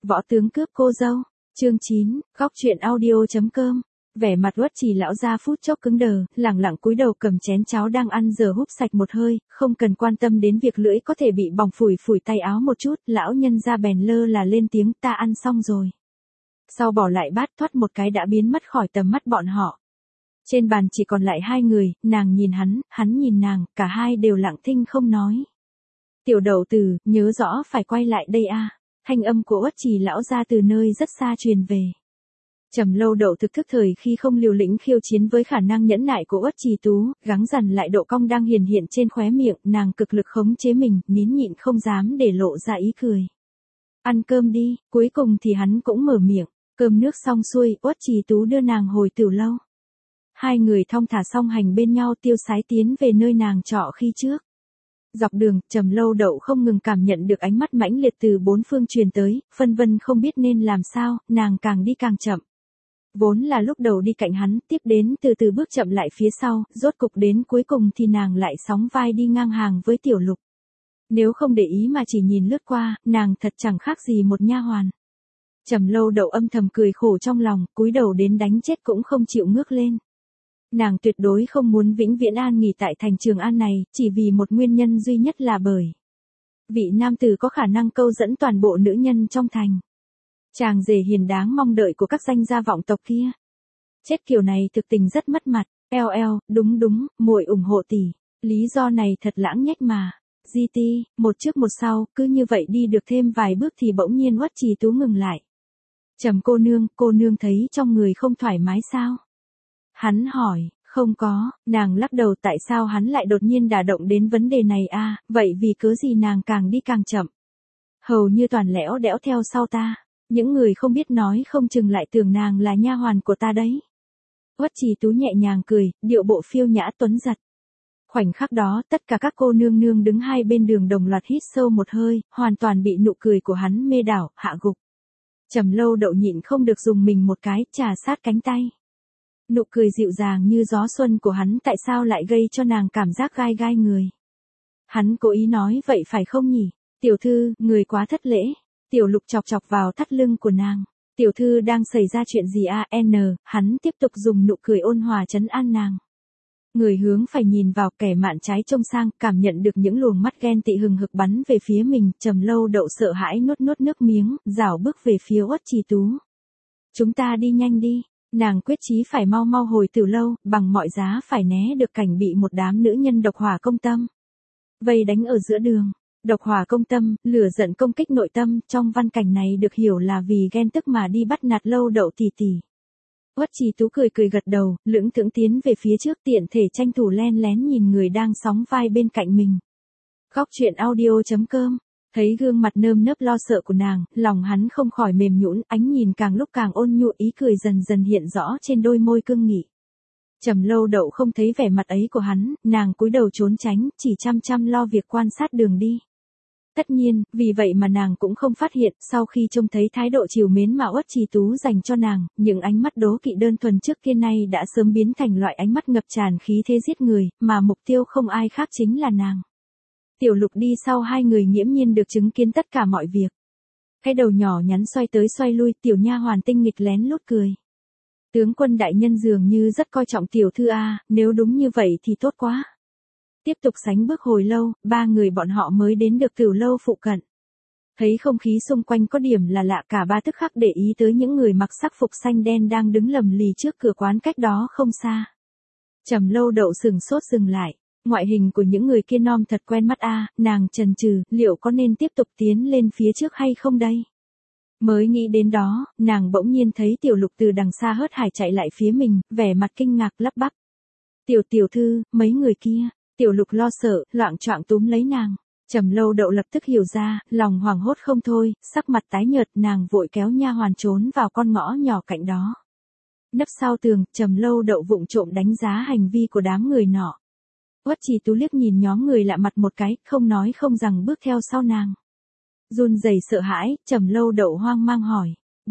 Võ tướng cướp cô dâu. Chương 9, góc truyện audio.com. Vẻ mặt Uất Trì lão gia phút chốc cứng đờ, lẳng lặng cúi đầu cầm chén cháo đang ăn giờ húp sạch một hơi, không cần quan tâm đến việc lưỡi có thể bị bỏng, phủi phủi tay áo một chút, lão nhân gia bèn lơ là lên tiếng, ta ăn xong rồi. Sau bỏ lại bát, thoát một cái đã biến mất khỏi tầm mắt bọn họ. Trên bàn chỉ còn lại hai người, nàng nhìn hắn nhìn nàng, cả hai đều lặng thinh không nói. Tiểu Đậu Tử, nhớ rõ phải quay lại đây a. Thanh âm của Uất Trì lão gia từ nơi rất xa truyền về. Trầm Lâu Đậu thực thức thời khi không liều lĩnh khiêu chiến với khả năng nhẫn nại của Uất Trì Tú, gắng dằn lại độ cong đang hiển hiện trên khóe miệng, nàng cực lực khống chế mình, nín nhịn không dám để lộ ra ý cười. Ăn cơm đi, cuối cùng thì hắn cũng mở miệng, cơm nước xong xuôi, Uất Trì Tú đưa nàng hồi Tửu Lâu. Hai người thong thả song hành bên nhau tiêu sái tiến về nơi nàng trọ khi trước. Dọc đường, Trầm Lâu Đậu không ngừng cảm nhận được ánh mắt mãnh liệt từ bốn phương truyền tới, phân vân không biết nên làm sao, nàng càng đi càng chậm. Vốn là lúc đầu đi cạnh hắn, tiếp đến từ từ bước chậm lại phía sau, rốt cục đến cuối cùng thì nàng lại sóng vai đi ngang hàng với Tiểu Lục. Nếu không để ý mà chỉ nhìn lướt qua, nàng thật chẳng khác gì một nha hoàn. Trầm Lâu Đậu âm thầm cười khổ trong lòng, cúi đầu đến đánh chết cũng không chịu ngước lên. Nàng tuyệt đối không muốn vĩnh viễn an nghỉ tại thành Trường An này, chỉ vì một nguyên nhân duy nhất là bởi vị nam tử có khả năng câu dẫn toàn bộ nữ nhân trong thành. Chàng rể hiền đáng mong đợi của các danh gia vọng tộc kia. Chết kiểu này thực tình rất mất mặt. Đúng, muội ủng hộ tỷ. Lý do này thật lãng nhách mà. GT, một trước một sau, cứ như vậy đi được thêm vài bước thì bỗng nhiên Uất Trì Tú ngừng lại. Trầm cô nương thấy trong người không thoải mái sao? Hắn hỏi, không có, nàng lắc đầu. Tại sao hắn lại đột nhiên đả động đến vấn đề này a? Vậy vì cớ gì nàng càng đi càng chậm? Hầu như toàn lẽo đẽo theo sau ta. Những người không biết nói không chừng lại tưởng nàng là nha hoàn của ta đấy. Uất Trì Tú nhẹ nhàng cười, điệu bộ phiêu nhã tuấn giật. Khoảnh khắc đó, tất cả các cô nương nương đứng hai bên đường đồng loạt hít sâu một hơi, hoàn toàn bị nụ cười của hắn mê đảo, hạ gục. Trầm Lâu Đậu nhịn không được dùng mình một cái, trà sát cánh tay. Nụ cười dịu dàng như gió xuân của hắn tại sao lại gây cho nàng cảm giác gai gai người. Hắn cố ý nói vậy phải không nhỉ? Tiểu thư, người quá thất lễ. Tiểu Lục chọc chọc vào thắt lưng của nàng. Tiểu thư đang xảy ra chuyện gì a? Hắn tiếp tục dùng nụ cười ôn hòa trấn an nàng. Người hướng phải nhìn vào, kẻ mạn trái trông sang, cảm nhận được những luồng mắt ghen tị hừng hực bắn về phía mình. Trầm Lâu Đậu sợ hãi nuốt nước miếng, rảo bước về phía Uất Trì Tú. Chúng ta đi nhanh đi. Nàng quyết chí phải mau hồi Tửu Lâu, bằng mọi giá phải né được cảnh bị một đám nữ nhân độc hỏa công tâm vây đánh ở giữa đường. Độc hỏa công tâm, lửa giận công kích nội tâm, trong văn cảnh này được hiểu là vì ghen tức mà đi bắt nạt Lâu Đậu tỷ tỷ. Uất Trì Tú cười gật đầu, lưỡng thưởng tiến về phía trước, tiện thể tranh thủ len lén nhìn người đang sóng vai bên cạnh mình. Góc truyện audio.com. Thấy gương mặt nơm nớp lo sợ của nàng, lòng hắn không khỏi mềm nhũn, ánh nhìn càng lúc càng ôn nhu, ý cười dần dần hiện rõ trên đôi môi cương nghị. Trầm Lâu Đậu không thấy vẻ mặt ấy của hắn, nàng cúi đầu trốn tránh, chỉ chăm lo việc quan sát đường đi. Tất nhiên, vì vậy mà nàng cũng không phát hiện, sau khi trông thấy thái độ trìu mến mà Uất Trì Tú dành cho nàng, những ánh mắt đố kỵ đơn thuần trước kia nay đã sớm biến thành loại ánh mắt ngập tràn khí thế giết người, mà mục tiêu không ai khác chính là nàng. Tiểu Lục đi sau hai người nghiễm nhiên được chứng kiến tất cả mọi việc. Cái đầu nhỏ nhắn xoay tới xoay lui, tiểu nha hoàn tinh nghịch lén lút cười. Tướng quân đại nhân dường như rất coi trọng tiểu thư a, nếu đúng như vậy thì tốt quá. Tiếp tục sánh bước hồi lâu, ba người bọn họ mới đến được Tửu Lâu phụ cận. Thấy không khí xung quanh có điểm là lạ, cả ba tức khắc để ý tới những người mặc sắc phục xanh đen đang đứng lầm lì trước cửa quán cách đó không xa. Trầm Lâu Đậu sừng sốt dừng lại. Ngoại hình của những người kia non thật quen mắt a, nàng chần chừ, liệu có nên tiếp tục tiến lên phía trước hay không đây? Mới nghĩ đến đó, nàng bỗng nhiên thấy Tiểu Lục từ đằng xa hớt hải chạy lại phía mình, vẻ mặt kinh ngạc lắp bắp. Tiểu thư, mấy người kia. Tiểu Lục lo sợ, loạng choạng túm lấy nàng. Trầm Lâu Đậu lập tức hiểu ra, lòng hoảng hốt không thôi, sắc mặt tái nhợt, nàng vội kéo nha hoàn trốn vào con ngõ nhỏ cạnh đó. Nấp sau tường, Trầm Lâu Đậu vụng trộm đánh giá hành vi của đám người nọ. Uất Trì Tú liếc nhìn nhóm người lạ mặt một cái, không nói không rằng bước theo sau nàng. Run rẩy sợ hãi, Trầm Lâu Đậu hoang mang hỏi.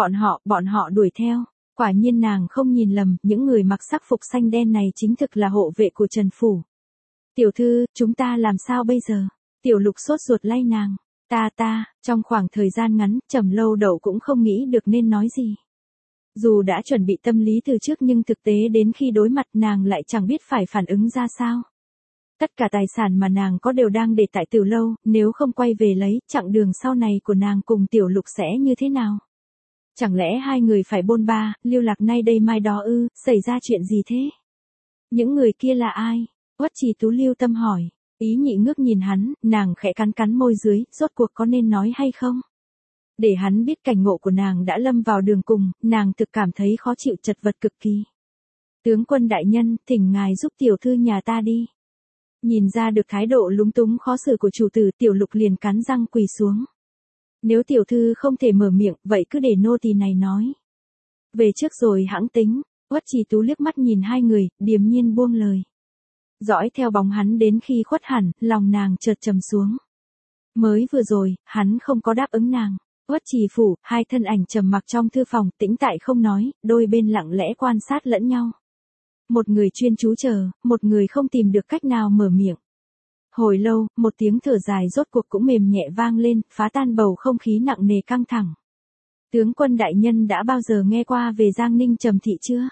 Bọn họ đuổi theo. Quả nhiên nàng không nhìn lầm, những người mặc sắc phục xanh đen này chính thực là hộ vệ của Trần Phủ. Tiểu thư, chúng ta làm sao bây giờ? Tiểu Lục sốt ruột lay nàng. Trong khoảng thời gian ngắn, Trầm Lâu Đậu cũng không nghĩ được nên nói gì. Dù đã chuẩn bị tâm lý từ trước nhưng thực tế đến khi đối mặt nàng lại chẳng biết phải phản ứng ra sao. Tất cả tài sản mà nàng có đều đang để tại Tiểu Lâu, nếu không quay về lấy, chặng đường sau này của nàng cùng Tiểu Lục sẽ như thế nào? Chẳng lẽ hai người phải bôn ba, lưu lạc nay đây mai đó ư, xảy ra chuyện gì thế? Những người kia là ai? Uất Trì Tú lưu tâm hỏi. Ý Nhị ngước nhìn hắn, nàng khẽ cắn cắn môi dưới, rốt cuộc có nên nói hay không? Để hắn biết cảnh ngộ của nàng đã lâm vào đường cùng, nàng thực cảm thấy khó chịu chật vật cực kỳ. Tướng quân đại nhân, thỉnh ngài giúp tiểu thư nhà ta đi. Nhìn ra được thái độ lúng túng khó xử của chủ tử, Tiểu Lục liền cắn răng quỳ xuống. Nếu tiểu thư không thể mở miệng, vậy cứ để nô tỳ này nói. Về trước rồi hãng tính. Uất Trì Tú liếc mắt nhìn hai người, điềm nhiên buông lời. Dõi theo bóng hắn đến khi khuất hẳn, lòng nàng chợt trầm xuống. Mới vừa rồi, hắn không có đáp ứng nàng. Uất Trì phủ, hai thân ảnh trầm mặc trong thư phòng, tĩnh tại không nói, đôi bên lặng lẽ quan sát lẫn nhau. Một người chuyên chú chờ, một người không tìm được cách nào mở miệng. Hồi lâu, một tiếng thở dài rốt cuộc cũng mềm nhẹ vang lên, phá tan bầu không khí nặng nề căng thẳng. Tướng quân đại nhân đã bao giờ nghe qua về Giang Ninh Trầm Thị chưa?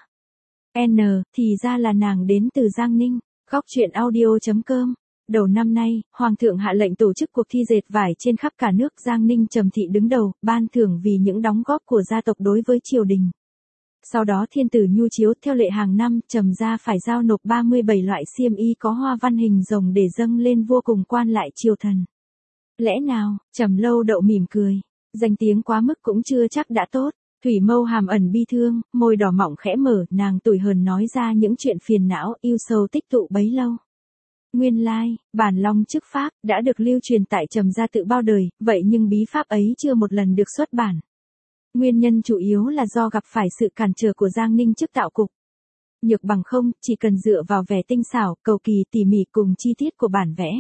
Thì ra là nàng đến từ Giang Ninh. Góc truyện audio.com. Đầu năm nay, Hoàng thượng hạ lệnh tổ chức cuộc thi dệt vải trên khắp cả nước. Giang Ninh Trầm Thị đứng đầu, ban thưởng vì những đóng góp của gia tộc đối với triều đình. Sau đó thiên tử nhu chiếu, theo lệ hàng năm, Trầm gia phải giao nộp 37 loại xiêm y có hoa văn hình rồng để dâng lên vua cùng quan lại triều thần. Lẽ nào? Trầm Lâu Đậu mỉm cười. Danh tiếng quá mức cũng chưa chắc đã tốt. Thủy mâu hàm ẩn bi thương, môi đỏ mọng khẽ mở, nàng tủi hờn nói ra những chuyện phiền não, yêu sầu tích tụ bấy lâu. Nguyên lai, bản long chức pháp, đã được lưu truyền tại Trầm gia tự bao đời, vậy nhưng bí pháp ấy chưa một lần được xuất bản. Nguyên nhân chủ yếu là do gặp phải sự cản trở của Giang Ninh chức tạo cục. Nhược bằng không, chỉ cần dựa vào vẻ tinh xảo, cầu kỳ tỉ mỉ cùng chi tiết của bản vẽ.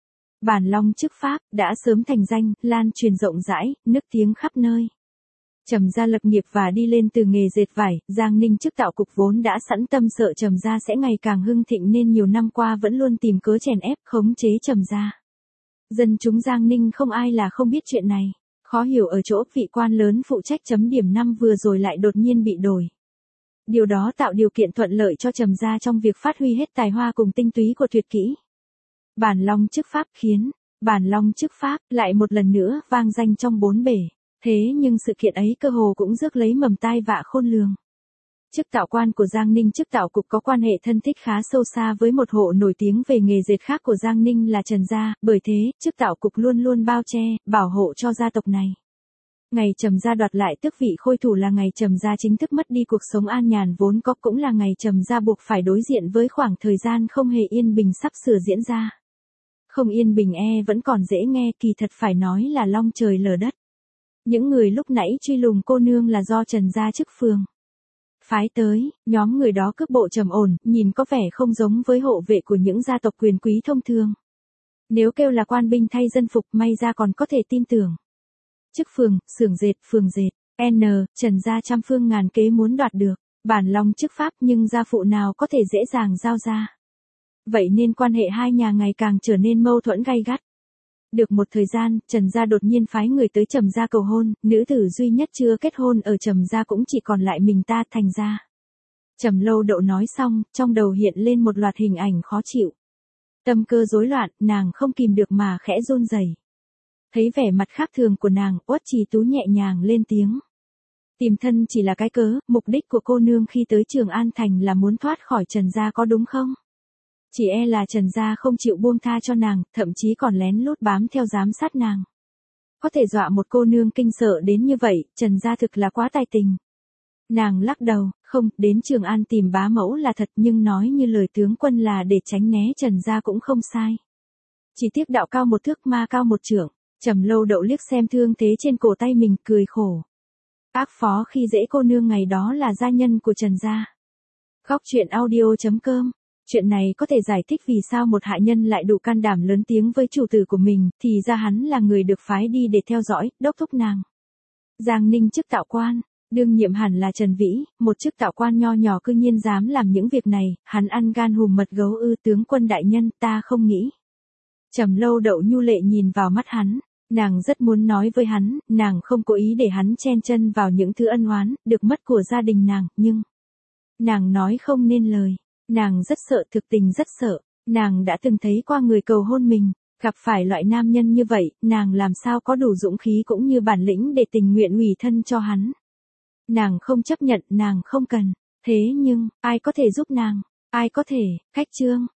Bản long chức pháp, đã sớm thành danh, lan truyền rộng rãi, nức tiếng khắp nơi. Trầm gia lập nghiệp và đi lên từ nghề dệt vải, Giang Ninh chức tạo cục vốn đã sẵn tâm sợ Trầm gia sẽ ngày càng hưng thịnh nên nhiều năm qua vẫn luôn tìm cớ chèn ép, khống chế Trầm gia. Dân chúng Giang Ninh không ai là không biết chuyện này. Khó hiểu ở chỗ vị quan lớn phụ trách chấm điểm năm vừa rồi lại đột nhiên bị đổi. Điều đó tạo điều kiện thuận lợi cho Trầm gia trong việc phát huy hết tài hoa cùng tinh túy của tuyệt kỹ. Bản long chức pháp khiến bản long chức pháp lại một lần nữa vang danh trong bốn bể. Thế nhưng sự kiện ấy cơ hồ cũng rước lấy mầm tai vạ khôn lường. Chức tạo quan của Giang Ninh chức tạo cục có quan hệ thân thích khá sâu xa với một hộ nổi tiếng về nghề dệt khác của Giang Ninh là Trần gia, bởi thế, chức tạo cục luôn luôn bao che, bảo hộ cho gia tộc này. Ngày Trầm gia đoạt lại tước vị khôi thủ là ngày Trầm gia chính thức mất đi cuộc sống an nhàn vốn có, cũng là ngày Trầm gia buộc phải đối diện với khoảng thời gian không hề yên bình sắp sửa diễn ra. Không yên bình vẫn còn dễ nghe, kỳ thật phải nói là long trời lở đất. Những người lúc nãy truy lùng cô nương là do Trần gia chức phường phái tới, nhóm người đó cước bộ trầm ổn, nhìn có vẻ không giống với hộ vệ của những gia tộc quyền quý thông thường. Nếu kêu là quan binh thay dân phục may ra còn có thể tin tưởng. Chức phường, xưởng dệt, phường dệt, Trần gia trăm phương ngàn kế muốn đoạt được, bản long chức pháp nhưng gia phụ nào có thể dễ dàng giao ra. Vậy nên quan hệ hai nhà ngày càng trở nên mâu thuẫn gay gắt. Được một thời gian, Trần gia đột nhiên phái người tới Trầm gia cầu hôn, nữ tử duy nhất chưa kết hôn ở Trầm gia cũng chỉ còn lại mình ta thành ra. Trầm Lâu Đậu nói xong, trong đầu hiện lên một loạt hình ảnh khó chịu. Tâm cơ rối loạn, nàng không kìm được mà khẽ run rẩy. Thấy vẻ mặt khác thường của nàng, Uất Trì Tú nhẹ nhàng lên tiếng. Tìm thân chỉ là cái cớ, mục đích của cô nương khi tới Trường An Thành là muốn thoát khỏi Trần gia có đúng không? Chỉ là Trần gia không chịu buông tha cho nàng, thậm chí còn lén lút bám theo giám sát nàng. Có thể dọa một cô nương kinh sợ đến như vậy, Trần gia thực là quá tài tình. Nàng lắc đầu, không, đến Trường An tìm bá mẫu là thật nhưng nói như lời tướng quân là để tránh né Trần gia cũng không sai. Chỉ tiếc đạo cao một thước ma cao một trượng, Trầm Lâu Đậu liếc xem thương thế trên cổ tay mình cười khổ. Ác phó khi dễ cô nương ngày đó là gia nhân của Trần gia. Góc truyện audio.com. Chuyện này có thể giải thích vì sao một hạ nhân lại đủ can đảm lớn tiếng với chủ tử của mình, thì ra hắn là người được phái đi để theo dõi, đốc thúc nàng. Giang Ninh chức tạo quan, đương nhiệm hẳn là Trần Vĩ, một chức tạo quan nho nhỏ cư nhiên dám làm những việc này, hắn ăn gan hùm mật gấu ư? Tướng quân đại nhân, ta không nghĩ. Trầm Lâu Đậu nhu lệ nhìn vào mắt hắn, Nàng rất muốn nói với hắn, nàng không cố ý để hắn chen chân vào những thứ ân oán, được mất của gia đình nàng, nhưng nàng nói không nên lời. Nàng rất sợ, thực tình rất sợ. Nàng đã từng thấy qua người cầu hôn mình, gặp phải loại nam nhân như vậy, nàng làm sao có đủ dũng khí cũng như bản lĩnh để tình nguyện ủy thân cho hắn. Nàng không chấp nhận, nàng không cần. Thế nhưng, ai có thể giúp nàng? Ai có thể? Khách Trương,